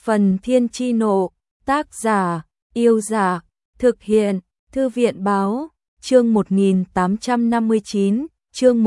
Phần Thiên Chi Nộ, tác giả, Yêu Giả, thực hiện, Thư viện Báo, chương 1859, chương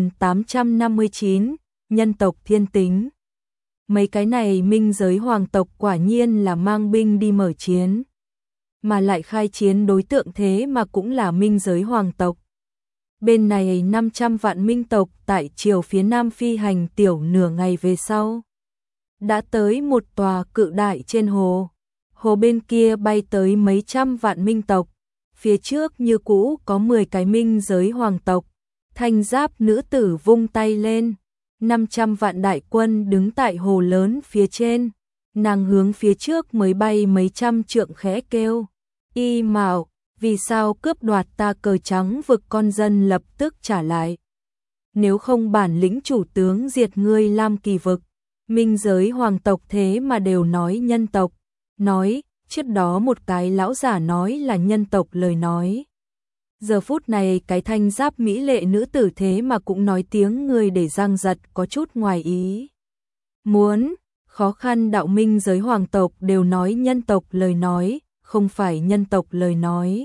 1859, nhân tộc thiên tính. Mấy cái này minh giới hoàng tộc quả nhiên là mang binh đi mở chiến. Mà lại khai chiến đối tượng thế mà cũng là minh giới hoàng tộc. Bên này 500 vạn minh tộc tại triều phía nam phi hành tiểu nửa ngày về sau. Đã tới một tòa cự đại trên hồ. Hồ bên kia bay tới mấy trăm vạn minh tộc. Phía trước như cũ có 10 cái minh giới hoàng tộc. Thanh giáp nữ tử vung tay lên. 500 vạn đại quân đứng tại hồ lớn phía trên. Nàng hướng phía trước mới bay mấy trăm trượng khẽ kêu. Y Mạo, vì sao cướp đoạt ta cờ trắng vực con dân lập tức trả lại. Nếu không bản lĩnh chủ tướng diệt ngươi Lam Kỳ vực. Minh giới hoàng tộc thế mà đều nói nhân tộc. Nói, trước đó một cái lão giả nói là nhân tộc lời nói. Giờ phút này cái thanh giáp mỹ lệ nữ tử thế mà cũng nói tiếng người để giang giật có chút ngoài ý. Muốn, khó khăn đạo minh giới hoàng tộc đều nói nhân tộc lời nói, không phải nhân tộc lời nói.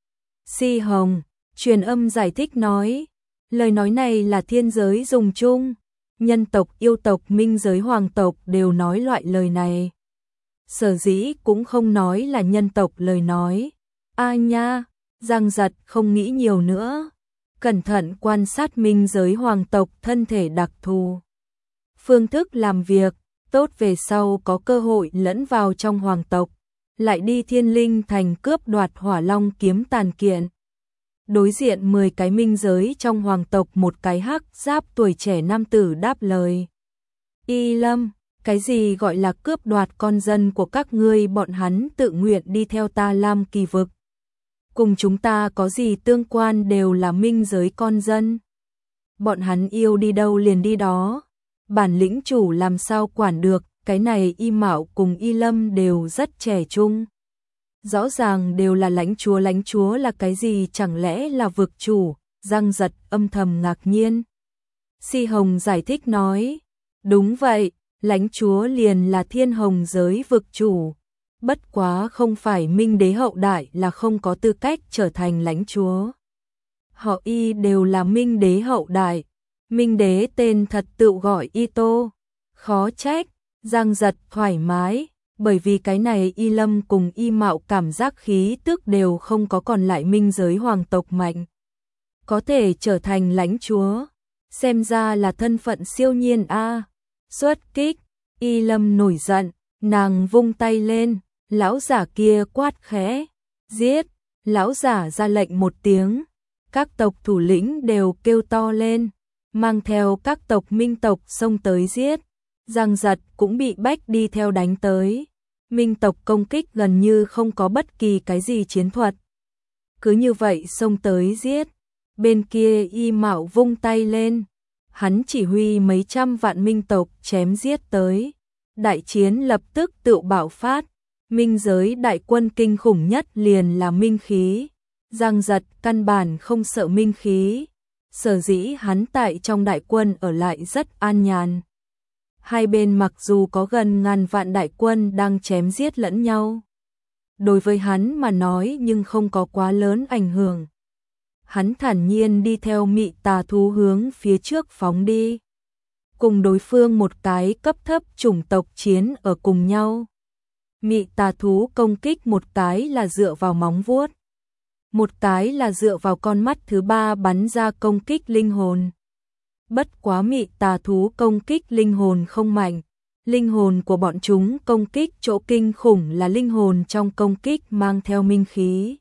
Si Hồng, truyền âm giải thích nói, lời nói này là thiên giới dùng chung. Nhân tộc, yêu tộc, minh giới hoàng tộc đều nói loại lời này. Sở dĩ cũng không nói là nhân tộc lời nói. A nha, Giang Giật không nghĩ nhiều nữa. Cẩn thận quan sát minh giới hoàng tộc thân thể đặc thù. Phương thức làm việc, tốt về sau có cơ hội lẫn vào trong hoàng tộc. Lại đi Thiên Linh thành cướp đoạt Hỏa Long kiếm tàn kiện. Đối diện 10 cái minh giới trong hoàng tộc một cái hắc giáp tuổi trẻ nam tử đáp lời. Y Lâm, cái gì gọi là cướp đoạt con dân của các ngươi, bọn hắn tự nguyện đi theo ta Lam Kỳ vực. Cùng chúng ta có gì tương quan, đều là minh giới con dân. Bọn hắn yêu đi đâu liền đi đó. Bản lĩnh chủ làm sao quản được, cái này Y Mạo cùng Y Lâm đều rất trẻ trung. Rõ ràng đều là lãnh chúa là cái gì, chẳng lẽ là vực chủ? Giang Giật âm thầm ngạc nhiên. Si Hồng giải thích nói, đúng vậy, lãnh chúa liền là thiên hồng giới vực chủ. Bất quá không phải minh đế hậu đại là không có tư cách trở thành lãnh chúa. Họ Y đều là minh đế hậu đại. Minh đế tên thật tự gọi Y Tô. Khó trách, Giang Giật thoải mái. Bởi vì cái này Y Lâm cùng Y Mạo cảm giác khí tức đều không có còn lại minh giới hoàng tộc mạnh. Có thể trở thành lãnh chúa. Xem ra là thân phận siêu nhiên a. Xuất kích, Y Lâm nổi giận, nàng vung tay lên, lão giả kia quát khẽ, giết, lão giả ra lệnh một tiếng. Các tộc thủ lĩnh đều kêu to lên, mang theo các tộc minh tộc xông tới giết. Giang Giật cũng bị bách đi theo đánh tới. Minh tộc công kích gần như không có bất kỳ cái gì chiến thuật. Cứ như vậy xông tới giết. Bên kia Y Mạo vung tay lên. Hắn chỉ huy mấy trăm vạn minh tộc chém giết tới. Đại chiến lập tức tự bạo phát. Minh giới đại quân kinh khủng nhất liền là minh khí. Giang Giật căn bản không sợ minh khí. Sở dĩ hắn tại trong đại quân ở lại rất an nhàn. Hai bên mặc dù có gần ngàn vạn đại quân đang chém giết lẫn nhau. Đối với hắn mà nói nhưng không có quá lớn ảnh hưởng. Hắn thản nhiên đi theo mị tà thú hướng phía trước phóng đi. Cùng đối phương một cái cấp thấp chủng tộc chiến ở cùng nhau. Mị tà thú công kích một cái là dựa vào móng vuốt. Một cái là dựa vào con mắt thứ ba bắn ra công kích linh hồn. Bất quá mị tà thú công kích linh hồn không mạnh. Linh hồn của bọn chúng công kích chỗ kinh khủng là linh hồn trong công kích mang theo minh khí.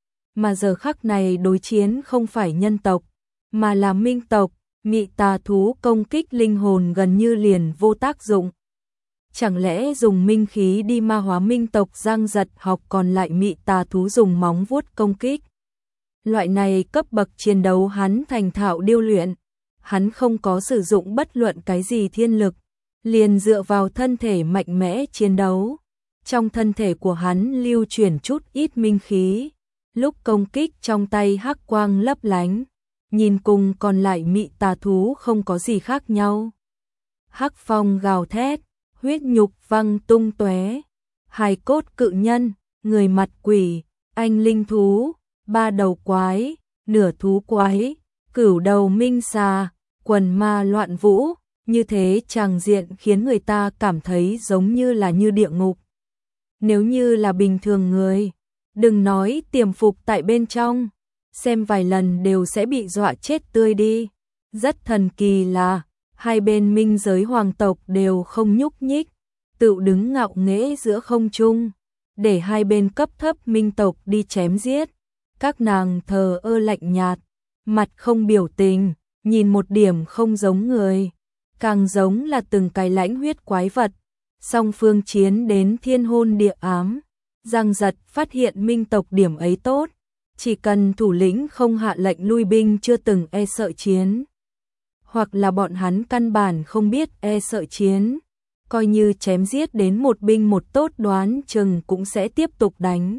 Mà giờ khắc này đối chiến không phải nhân tộc, mà là minh tộc. Mị tà thú công kích linh hồn gần như liền vô tác dụng. Chẳng lẽ dùng minh khí đi ma hóa minh tộc? Giang Giật học còn lại mị tà thú dùng móng vuốt công kích. Loại này cấp bậc chiến đấu hắn thành thạo điêu luyện. Hắn không có sử dụng bất luận cái gì thiên lực, liền dựa vào thân thể mạnh mẽ chiến đấu. Trong thân thể của hắn lưu chuyển chút ít minh khí, lúc công kích trong tay hắc quang lấp lánh, nhìn cùng còn lại mị tà thú không có gì khác nhau. Hắc phong gào thét, huyết nhục văng tung tóe, hài cốt cự nhân, người mặt quỷ, anh linh thú, ba đầu quái, nửa thú quái, cửu đầu minh xà, quần ma loạn vũ, như thế tràng diện khiến người ta cảm thấy giống như địa ngục. Nếu như là bình thường người, đừng nói tiềm phục tại bên trong, xem vài lần đều sẽ bị dọa chết tươi đi. Rất thần kỳ là hai bên minh giới hoàng tộc đều không nhúc nhích, tự đứng ngạo nghễ giữa không trung, để hai bên cấp thấp minh tộc đi chém giết. Các nàng thờ ơ lạnh nhạt, mặt không biểu tình, nhìn một điểm không giống người, càng giống là từng cái lãnh huyết quái vật. Song phương chiến đến thiên hôn địa ám, Giang Giật phát hiện minh tộc điểm ấy tốt, chỉ cần thủ lĩnh không hạ lệnh lui binh chưa từng e sợ chiến, hoặc là bọn hắn căn bản không biết e sợ chiến, coi như chém giết đến một binh một tốt đoán chừng cũng sẽ tiếp tục đánh.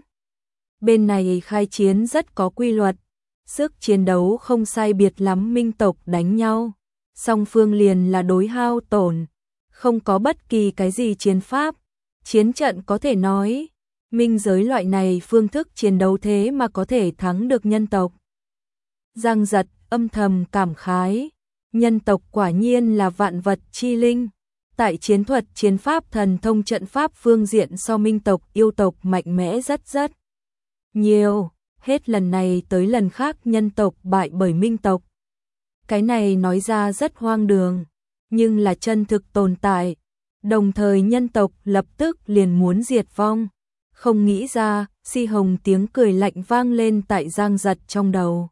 Bên này khai chiến rất có quy luật, sức chiến đấu không sai biệt lắm, minh tộc đánh nhau, song phương liền là đối hao tổn, không có bất kỳ cái gì chiến pháp, chiến trận có thể nói, minh giới loại này phương thức chiến đấu thế mà có thể thắng được nhân tộc. Giang Giật âm thầm cảm khái, nhân tộc quả nhiên là vạn vật chi linh, tại chiến thuật chiến pháp thần thông trận pháp phương diện so minh tộc yêu tộc mạnh mẽ rất nhiều, hết lần này tới lần khác nhân tộc bại bởi minh tộc. Cái này nói ra rất hoang đường, nhưng là chân thực tồn tại, đồng thời nhân tộc lập tức liền muốn diệt vong. Không nghĩ ra, Si Hồng tiếng cười lạnh vang lên tại Giang Giật trong đầu.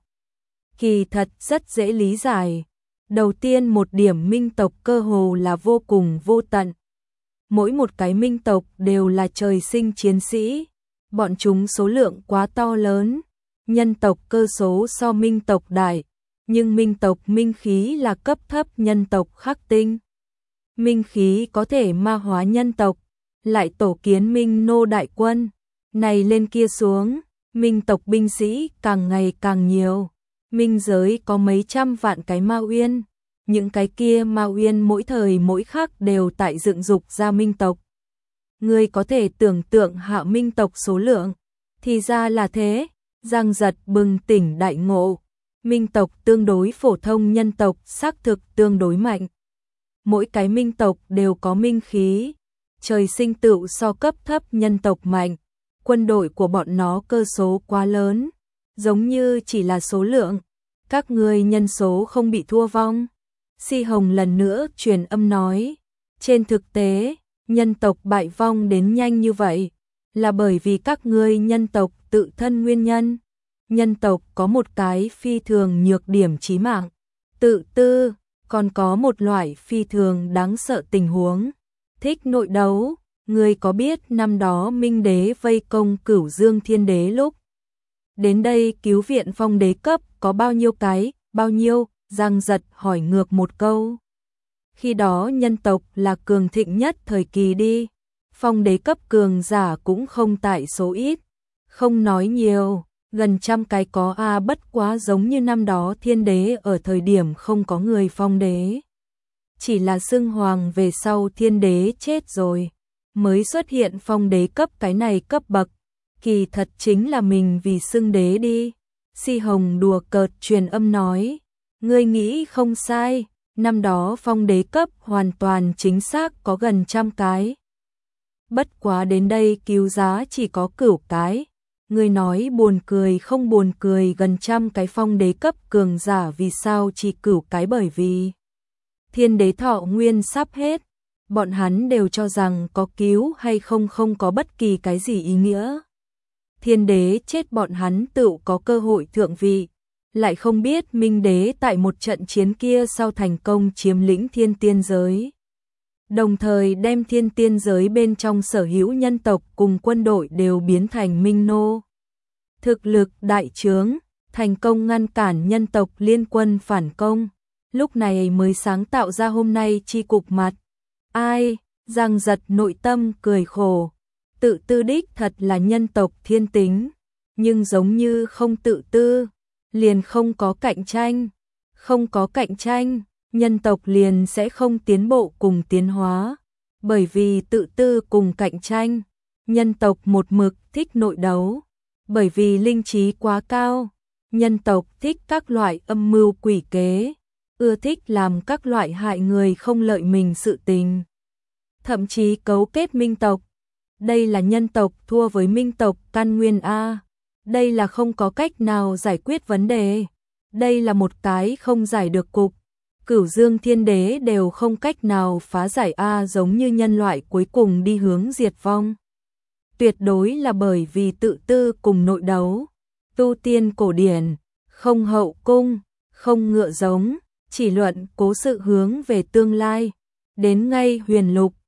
Kỳ thật rất dễ lý giải. Đầu tiên một điểm minh tộc cơ hồ là vô cùng vô tận. Mỗi một cái minh tộc đều là trời sinh chiến sĩ. Bọn chúng số lượng quá to lớn. Nhân tộc cơ số so minh tộc đại. Nhưng minh tộc minh khí là cấp thấp nhân tộc khắc tinh. Minh khí có thể ma hóa nhân tộc. Lại tổ kiến minh nô đại quân. Này lên kia xuống. Minh tộc binh sĩ càng ngày càng nhiều. Minh giới có mấy trăm vạn cái ma uyên. Những cái kia ma uyên mỗi thời mỗi khắc đều tại dựng dục ra minh tộc. Ngươi có thể tưởng tượng hạ minh tộc số lượng. Thì ra là thế. Giang Giật bừng tỉnh đại ngộ. Minh tộc tương đối phổ thông, nhân tộc xác thực tương đối mạnh. Mỗi cái minh tộc đều có minh khí. Trời sinh tựu so cấp thấp nhân tộc mạnh. Quân đội của bọn nó cơ số quá lớn. Giống như chỉ là số lượng. Các ngươi nhân số không bị thua vong. Si Hồng lần nữa truyền âm nói. Trên thực tế, nhân tộc bại vong đến nhanh như vậy. Là bởi vì các ngươi nhân tộc tự thân nguyên nhân. Nhân tộc có một cái phi thường nhược điểm chí mạng. Tự tư, còn có một loại phi thường đáng sợ tình huống. Thích nội đấu. Ngươi có biết năm đó Minh Đế vây công Cửu Dương Thiên Đế lúc đến đây cứu viện Phong Đế cấp có bao nhiêu cái, bao nhiêu? Giang Giật hỏi ngược một câu. Khi đó nhân tộc là cường thịnh nhất thời kỳ đi. Phong Đế cấp cường giả cũng không tại số ít. Không nói nhiều, gần trăm cái có bất quá giống như năm đó Thiên Đế ở thời điểm không có người Phong Đế. Chỉ là xưng hoàng về sau Thiên Đế chết rồi. Mới xuất hiện Phong Đế cấp cái này cấp bậc, kỳ thật chính là mình vì xưng đế đi. Si Hồng đùa cợt truyền âm nói, ngươi nghĩ không sai, năm đó Phong Đế cấp hoàn toàn chính xác có gần trăm cái. Bất quá đến đây cứu giá chỉ có cửu cái. Ngươi nói buồn cười không buồn cười, gần trăm cái Phong Đế cấp cường giả vì sao chỉ cửu cái, bởi vì Thiên Đế thọ nguyên sắp hết. Bọn hắn đều cho rằng có cứu hay không không có bất kỳ cái gì ý nghĩa. Thiên Đế chết bọn hắn tự có cơ hội thượng vị, lại không biết Minh Đế tại một trận chiến kia sau thành công chiếm lĩnh thiên tiên giới. Đồng thời đem thiên tiên giới bên trong sở hữu nhân tộc cùng quân đội đều biến thành minh nô. Thực lực đại trướng, thành công ngăn cản nhân tộc liên quân phản công, lúc này mới sáng tạo ra hôm nay chi cục mặt. Ai? Giang Giật nội tâm cười khổ. Tự tư đích thật là nhân tộc thiên tính, nhưng giống như không tự tư, liền không có cạnh tranh. Không có cạnh tranh, nhân tộc liền sẽ không tiến bộ cùng tiến hóa. Bởi vì tự tư cùng cạnh tranh, nhân tộc một mực thích nội đấu. Bởi vì linh trí quá cao, nhân tộc thích các loại âm mưu quỷ kế, ưa thích làm các loại hại người không lợi mình sự tình. Thậm chí cấu kết minh tộc. Đây là nhân tộc thua với minh tộc căn nguyên A. Đây là không có cách nào giải quyết vấn đề. Đây là một cái không giải được cục. Cửu Dương Thiên Đế đều không cách nào phá giải A, giống như nhân loại cuối cùng đi hướng diệt vong. Tuyệt đối là bởi vì tự tư cùng nội đấu. Tu tiên cổ điển, không hậu cung, không ngựa giống, chỉ luận cố sự hướng về tương lai. Đến ngay huyền lục,